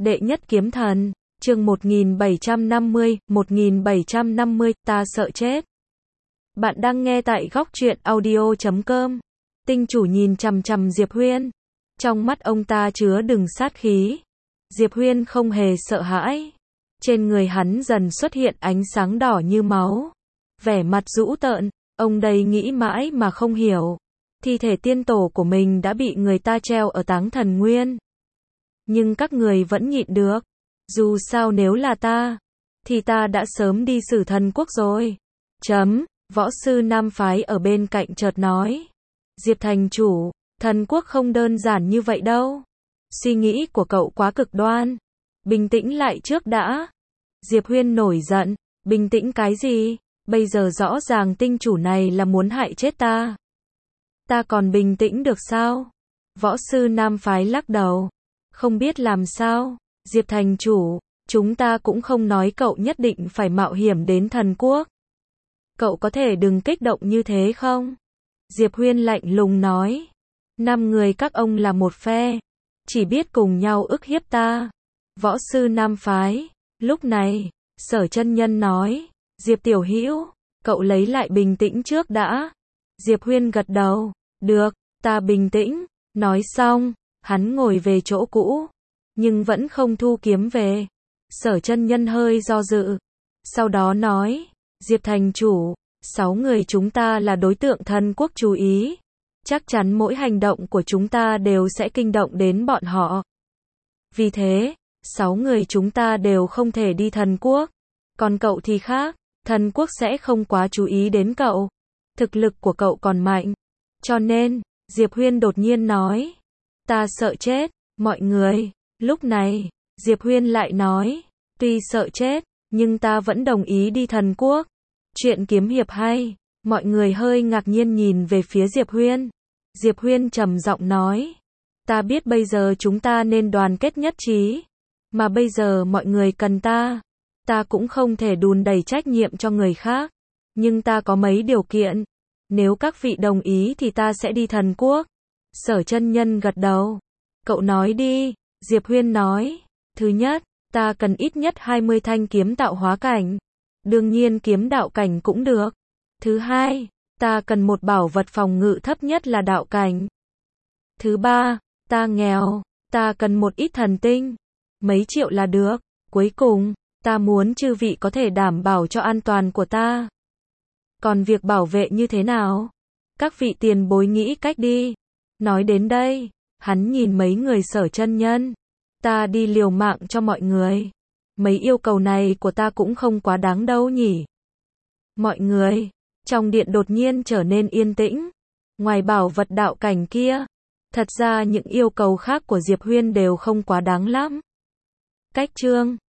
Đệ nhất kiếm thần, chương 1750, ta sợ chết. Bạn đang nghe tại góc truyện audio.com. Tinh chủ nhìn chằm chằm Diệp Huyên. Trong mắt ông ta chứa đựng sát khí. Diệp Huyên không hề sợ hãi. Trên người hắn dần xuất hiện ánh sáng đỏ như máu. Vẻ mặt dữ tợn, ông đây nghĩ mãi mà không hiểu. Thi thể tiên tổ của mình đã bị người ta treo ở Táng Thần Nguyên. Nhưng các người vẫn nhịn được. Dù sao nếu là ta, thì ta đã sớm đi xử thần quốc rồi. Võ sư nam phái ở bên cạnh chợt nói. Diệp thành chủ, thần quốc không đơn giản như vậy đâu. Suy nghĩ của cậu quá cực đoan. Bình tĩnh lại trước đã. Diệp Huyên nổi giận. Bình tĩnh cái gì? Bây giờ rõ ràng tinh chủ này là muốn hại chết ta. Ta còn bình tĩnh được sao? Võ sư nam phái lắc đầu. Không biết làm sao. Diệp thành chủ, chúng ta cũng không nói cậu nhất định phải mạo hiểm đến thần quốc. Cậu có thể đừng kích động như thế không? Diệp Huyên lạnh lùng nói. 5 người các ông là một phe. Chỉ biết cùng nhau ức hiếp ta. Võ sư nam phái. Lúc này, Sở Chân Nhân nói. Diệp tiểu hữu, cậu lấy lại bình tĩnh trước đã. Diệp Huyên gật đầu. Được, ta bình tĩnh. Nói xong, hắn ngồi về chỗ cũ. Nhưng vẫn không thu kiếm về. Sở Chân Nhân hơi do dự. Sau đó nói. Diệp thành chủ, 6 người chúng ta là đối tượng thần quốc chú ý. Chắc chắn mỗi hành động của chúng ta đều sẽ kinh động đến bọn họ. Vì thế, 6 người chúng ta đều không thể đi thần quốc. Còn cậu thì khác, thần quốc sẽ không quá chú ý đến cậu. Thực lực của cậu còn mạnh. Cho nên, Diệp Huyên đột nhiên nói. Ta sợ chết, mọi người. Lúc này, Diệp Huyên lại nói. Tuy sợ chết, nhưng ta vẫn đồng ý đi thần quốc. Chuyện kiếm hiệp hay. Mọi người hơi ngạc nhiên nhìn về phía Diệp Huyên. Diệp Huyên trầm giọng nói. Ta biết bây giờ chúng ta nên đoàn kết nhất trí. Mà bây giờ mọi người cần ta. Ta cũng không thể đùn đẩy trách nhiệm cho người khác. Nhưng ta có mấy điều kiện. Nếu các vị đồng ý thì ta sẽ đi thần quốc. Sở Chân Nhân gật đầu. Cậu nói đi. Diệp Huyên nói. Thứ nhất, ta cần ít nhất 20 thanh kiếm tạo hóa cảnh. Đương nhiên kiếm đạo cảnh cũng được. Thứ hai, ta cần một bảo vật phòng ngự thấp nhất là đạo cảnh. Thứ ba, ta nghèo, ta cần một ít thần tinh. Mấy triệu là được. Cuối cùng, ta muốn chư vị có thể đảm bảo cho an toàn của ta. Còn việc bảo vệ như thế nào? Các vị tiền bối nghĩ cách đi. Nói đến đây, hắn nhìn mấy người Sở Chân Nhân. Ta đi liều mạng cho mọi người. Mấy yêu cầu này của ta cũng không quá đáng đâu nhỉ. Mọi người, trong điện đột nhiên trở nên yên tĩnh. Ngoài bảo vật đạo cảnh kia, thật ra những yêu cầu khác của Diệp Huyên đều không quá đáng lắm. Cách chương